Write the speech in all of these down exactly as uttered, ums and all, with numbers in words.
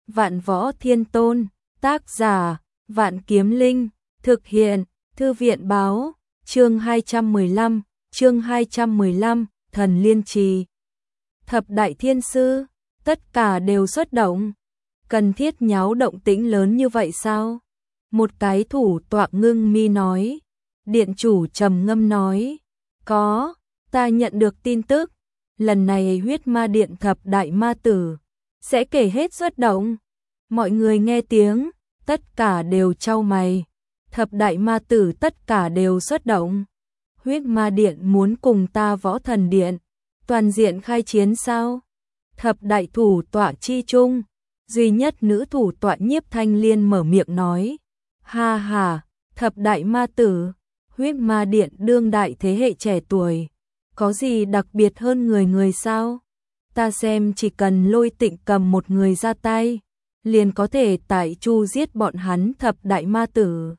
Vạn Võ Thiên Tôn, tác giả, Vạn Kiếm Linh, thực hiện, Thư viện báo, chương hai trăm mười lăm, chương hai trăm mười lăm, Thần Liên Trì. Thập đại thiên sư, tất cả đều xuất động. Cần thiết nháo động tĩnh lớn như vậy sao? Một cái thủ tọa ngưng mi nói. Điện chủ trầm ngâm nói. Có, ta nhận được tin tức. Lần này huyết ma điện thập đại ma tử sẽ kể hết xuất động. Mọi người nghe tiếng, tất cả đều chau mày. Thập đại ma tử tất cả đều xuất động. Huyết ma điện muốn cùng ta Võ Thần Điện toàn diện khai chiến sao? Thập đại thủ tọa chi chung, duy nhất nữ thủ tọa Nhiếp Thanh Liên mở miệng nói. Ha ha, thập đại ma tử, huyết ma điện đương đại thế hệ trẻ tuổi, có gì đặc biệt hơn người người sao? Ta xem chỉ cần Lôi Tịnh cầm một người ra tay, liền có thể tại chu giết bọn hắn thập đại ma tử.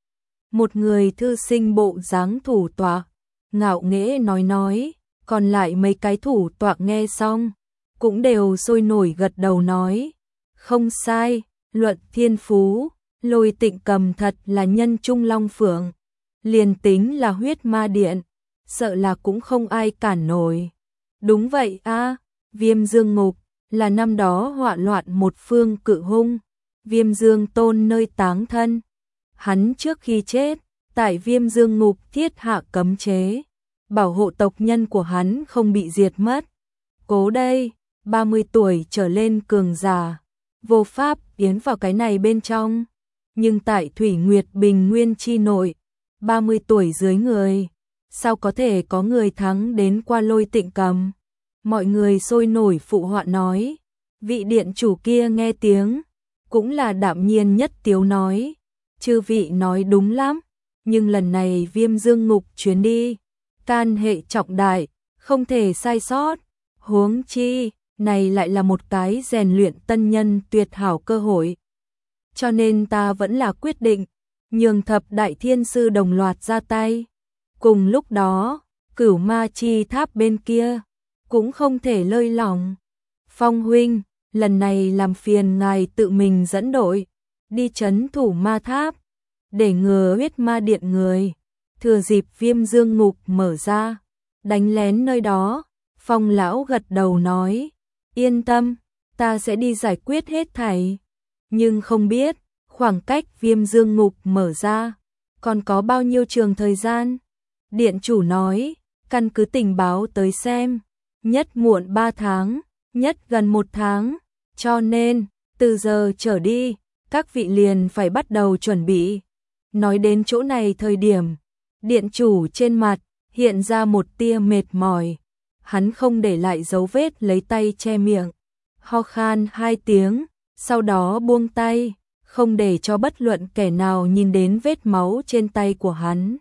Một người thư sinh bộ dáng thủ tọa, ngạo nghễ nói nói, còn lại mấy cái thủ tọa nghe xong, cũng đều sôi nổi gật đầu nói. Không sai, luận thiên phú, Lôi Tịnh cầm thật là nhân trung long phượng. Liền tính là huyết ma điện, sợ là cũng không ai cản nổi. Đúng vậy a, Viêm Dương Ngục là năm đó họa loạn một phương cự hung, Viêm Dương Tôn nơi táng thân. Hắn trước khi chết, tại Viêm Dương Ngục thiết hạ cấm chế, bảo hộ tộc nhân của hắn không bị diệt mất. Cố đây, ba mươi tuổi trở lên cường giả, vô pháp tiến vào cái này bên trong. Nhưng tại Thủy Nguyệt Bình Nguyên chi nội, ba mươi tuổi dưới người, sao có thể có người thắng đến qua Lôi Tịnh cầm? Mọi người sôi nổi phụ họa nói. Vị điện chủ kia nghe tiếng, cũng là đạm nhiên nhất tiếu nói. Chư vị nói đúng lắm, nhưng lần này Viêm Dương Ngục chuyến đi, can hệ trọng đại, không thể sai sót. Huống chi, này lại là một cái rèn luyện tân nhân tuyệt hảo cơ hội. Cho nên ta vẫn là quyết định, nhường thập đại thiên sư đồng loạt ra tay. Cùng lúc đó, Cửu Ma Chi Tháp bên kia, cũng không thể lơi lỏng. Phong huynh, lần này làm phiền ngài tự mình dẫn đội, đi trấn thủ ma tháp, để ngừa huyết ma điện người, thừa dịp Viêm Dương Ngục mở ra, đánh lén nơi đó. Phong lão gật đầu nói, yên tâm, ta sẽ đi giải quyết hết thảy. Nhưng không biết, khoảng cách Viêm Dương Ngục mở ra, còn có bao nhiêu trường thời gian? Điện chủ nói, căn cứ tình báo tới xem, nhất muộn ba tháng, nhất gần một tháng, cho nên, từ giờ trở đi, các vị liền phải bắt đầu chuẩn bị. Nói đến chỗ này thời điểm, điện chủ trên mặt hiện ra một tia mệt mỏi, hắn không để lại dấu vết lấy tay che miệng, ho khan hai tiếng, sau đó buông tay, không để cho bất luận kẻ nào nhìn đến vết máu trên tay của hắn.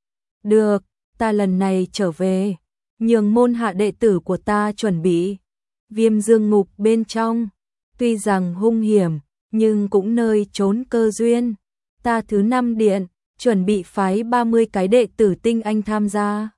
Được, ta lần này trở về, nhường môn hạ đệ tử của ta chuẩn bị. Viêm Dương Ngục bên trong, tuy rằng hung hiểm, nhưng cũng nơi trốn cơ duyên. Ta thứ năm điện, chuẩn bị phái ba mươi cái đệ tử tinh anh tham gia.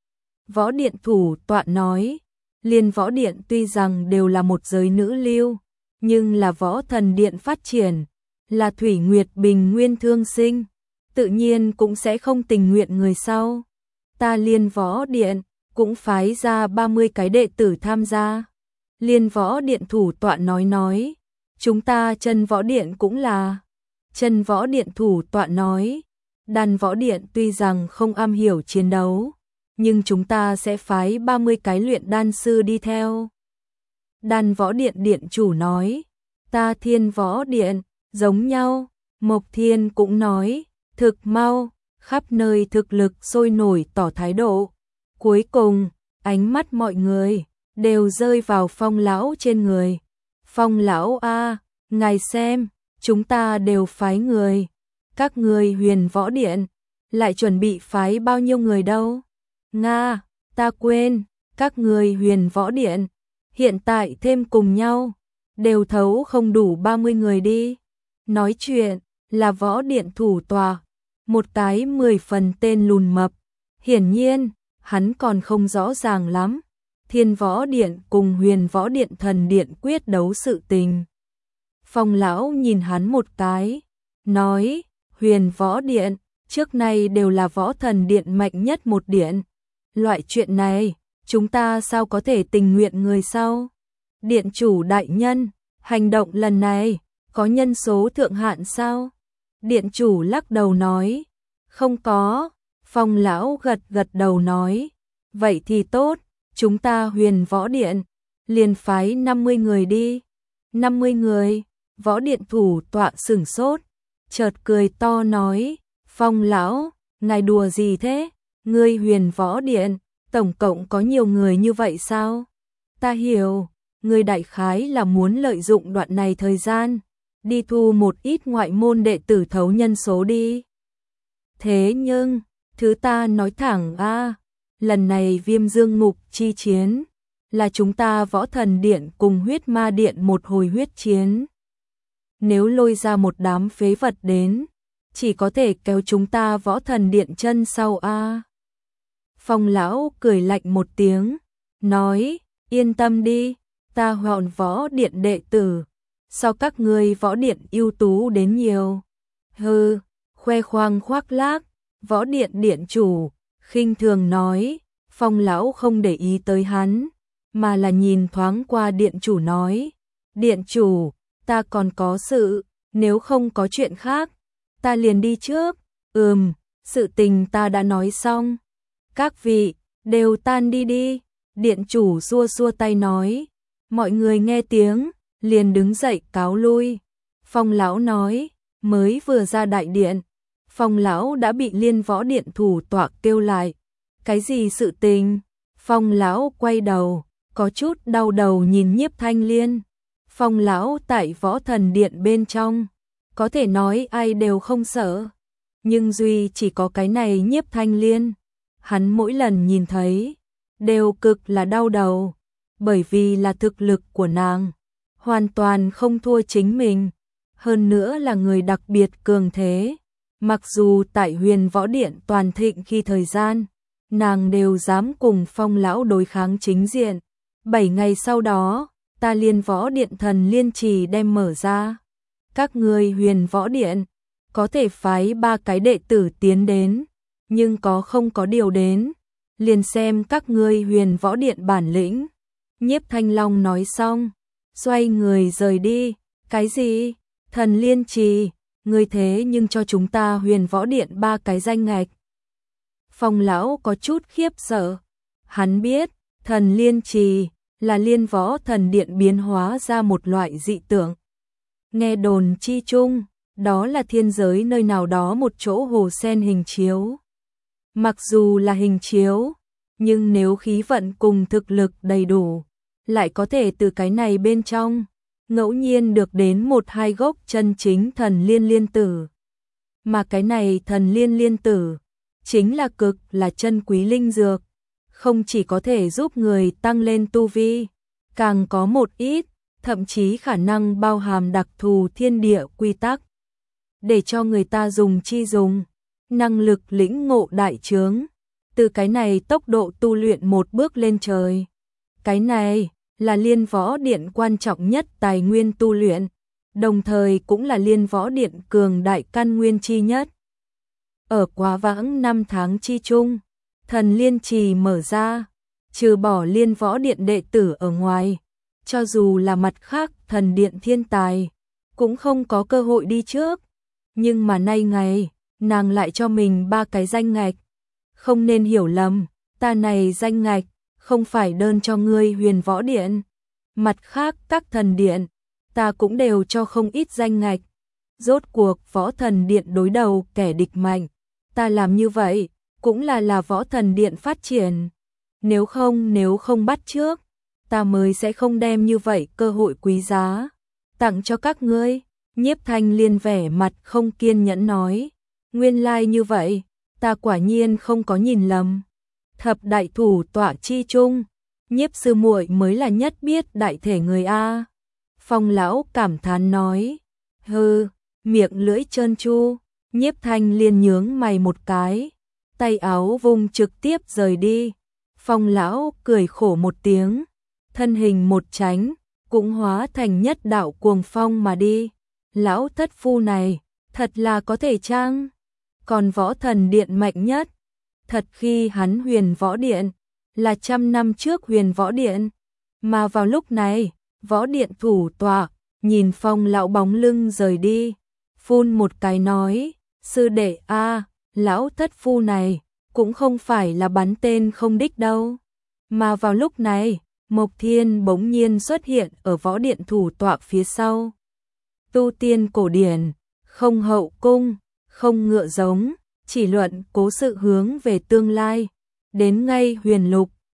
Võ điện thủ tọa nói, Liên Võ Điện tuy rằng đều là một giới nữ lưu, nhưng là Võ Thần Điện phát triển, là Thủy Nguyệt Bình Nguyên thương sinh, tự nhiên cũng sẽ không tình nguyện người sau. Ta Liên Võ Điện cũng phái ra ba mươi cái đệ tử tham gia. Liên Võ Điện thủ tọa nói nói, chúng ta Chân Võ Điện cũng là. Chân Võ Điện thủ tọa nói, Đan Võ Điện tuy rằng không am hiểu chiến đấu, nhưng chúng ta sẽ phái ba mươi cái luyện đan sư đi theo. Đan Võ Điện điện chủ nói, ta Thiên Võ Điện, giống nhau. Mộc Thiên cũng nói, thực mau, khắp nơi thực lực sôi nổi tỏ thái độ. Cuối cùng, ánh mắt mọi người đều rơi vào Phong lão trên người. Phong lão a, ngài xem, chúng ta đều phái người. Các người Huyền Võ Điện lại chuẩn bị phái bao nhiêu người đâu? Nga, ta quên, các người Huyền Võ Điện hiện tại thêm cùng nhau, đều thấu không đủ ba mươi người đi. Nói chuyện là Võ Điện thủ tọa, một cái mười phần tên lùn mập. Hiển nhiên, hắn còn không rõ ràng lắm Thiên Võ Điện cùng Huyền Võ Điện Thần Điện quyết đấu sự tình. Phong lão nhìn hắn một cái, nói, Huyền Võ Điện, trước nay đều là võ thần điện mạnh nhất một điện. Loại chuyện này, chúng ta sao có thể tình nguyện người sau? Điện chủ đại nhân, hành động lần này, có nhân số thượng hạn sao? Điện chủ lắc đầu nói, không có. Phong lão gật gật đầu nói, vậy thì tốt, chúng ta Huyền Võ Điện, liền phái năm mươi người đi. năm mươi người, Võ Điện thủ tọa sửng sốt, chợt cười to nói, Phong lão, ngài đùa gì thế? Ngươi Huyền Võ Điện, tổng cộng có nhiều người như vậy sao? Ta hiểu, ngươi đại khái là muốn lợi dụng đoạn này thời gian, đi thu một ít ngoại môn đệ tử thấu nhân số đi. Thế nhưng, thứ ta nói thẳng a, lần này Viêm Dương Ngục chi chiến, là chúng ta Võ Thần Điện cùng Huyết Ma Điện một hồi huyết chiến. Nếu lôi ra một đám phế vật đến, chỉ có thể kéo chúng ta Võ Thần Điện chân sau a. Phong lão cười lạnh một tiếng, nói, yên tâm đi, ta Huyền Võ Điện đệ tử, so các ngươi Võ Điện ưu tú đến nhiều. Hừ, khoe khoang khoác lác, Võ Điện điện chủ, khinh thường nói. Phong lão không để ý tới hắn, mà là nhìn thoáng qua điện chủ nói, điện chủ, ta còn có sự, nếu không có chuyện khác, ta liền đi trước. Ừm, sự tình ta đã nói xong, các vị, đều tan đi đi. Điện chủ xua xua tay nói, mọi người nghe tiếng, liền đứng dậy cáo lui. Phong lão nói, mới vừa ra đại điện, Phong lão đã bị Liên Võ Điện thủ tọa kêu lại. Cái gì sự tình? Phong lão quay đầu, có chút đau đầu nhìn Nhiếp Thanh Liên. Phong lão tại Võ Thần Điện bên trong, có thể nói ai đều không sợ, nhưng duy chỉ có cái này Nhiếp Thanh Liên, hắn mỗi lần nhìn thấy đều cực là đau đầu, bởi vì là thực lực của nàng hoàn toàn không thua chính mình, hơn nữa là người đặc biệt cường thế. Mặc dù tại Huyền Võ Điện toàn thịnh khi thời gian, nàng đều dám cùng Phong lão đối kháng chính diện. Bảy ngày sau đó, ta Liên Võ Điện Thần Liên Trì đem mở ra. Các ngươi Huyền Võ Điện có thể phái ba cái đệ tử tiến đến, nhưng có không có điều đến, liền xem các ngươi Huyền Võ Điện bản lĩnh. Nhiếp Thanh Long nói xong, xoay người rời đi. Cái gì? Thần Liên Trì, ngươi thế nhưng cho chúng ta Huyền Võ Điện ba cái danh ngạch. Phong lão có chút khiếp sợ, hắn biết, Thần Liên Trì là Liên Võ Thần Điện biến hóa ra một loại dị tượng. Nghe đồn chi chung, đó là thiên giới nơi nào đó một chỗ hồ sen hình chiếu. Mặc dù là hình chiếu, nhưng nếu khí vận cùng thực lực đầy đủ, lại có thể từ cái này bên trong ngẫu nhiên được đến một hai gốc chân chính thần liên liên tử. Mà cái này thần liên liên tử chính là cực là chân quý linh dược, không chỉ có thể giúp người tăng lên tu vi, càng có một ít, thậm chí khả năng bao hàm đặc thù thiên địa quy tắc, để cho người ta dùng chi dùng, năng lực lĩnh ngộ đại chướng, từ cái này tốc độ tu luyện một bước lên trời. Cái này là Liên Võ Điện quan trọng nhất tài nguyên tu luyện, đồng thời cũng là Liên Võ Điện cường đại căn nguyên chi nhất. Ở quá vãng năm tháng chi chung, Thần Liên Trì mở ra, trừ bỏ Liên Võ Điện đệ tử ở ngoài, cho dù là mặt khác thần điện thiên tài, cũng không có cơ hội đi trước. Nhưng mà nay ngày, nàng lại cho mình ba cái danh ngạch. Không nên hiểu lầm, ta này danh ngạch không phải đơn cho ngươi Huyền Võ Điện, mặt khác các thần điện, ta cũng đều cho không ít danh ngạch. Rốt cuộc Võ Thần Điện đối đầu kẻ địch mạnh, ta làm như vậy cũng là là Võ Thần Điện phát triển. Nếu không nếu không bắt trước, ta mới sẽ không đem như vậy cơ hội quý giá tặng cho các ngươi. Nhiếp Thanh Liên vẻ mặt không kiên nhẫn nói, nguyên lai like như vậy, ta quả nhiên không có nhìn lầm. Thập đại thủ tọa chi chung, Nhiếp sư muội mới là nhất biết đại thể người a. Phong lão cảm thán nói, hừ, miệng lưỡi trơn tru. Nhiếp Thanh Liên nhướng mày một cái, tay áo vung trực tiếp rời đi. Phong lão cười khổ một tiếng, thân hình một tránh, cũng hóa thành nhất đạo cuồng phong mà đi. Lão thất phu này, thật là có thể chăng? Còn võ thần điện mạnh nhất, thật khi hắn huyền võ điện, là trăm năm trước huyền võ điện. Mà vào lúc này, võ điện thủ tọa, nhìn Phong lão bóng lưng rời đi, phun một cái nói, sư đệ a, lão thất phu này, cũng không phải là bắn tên không đích đâu. Mà vào lúc này, Mộc Thiên bỗng nhiên xuất hiện ở võ điện thủ tọa phía sau. Tu tiên cổ điển, không hậu cung, không ngựa giống, chỉ luận cố sự hướng về tương lai, đến ngay huyền lục,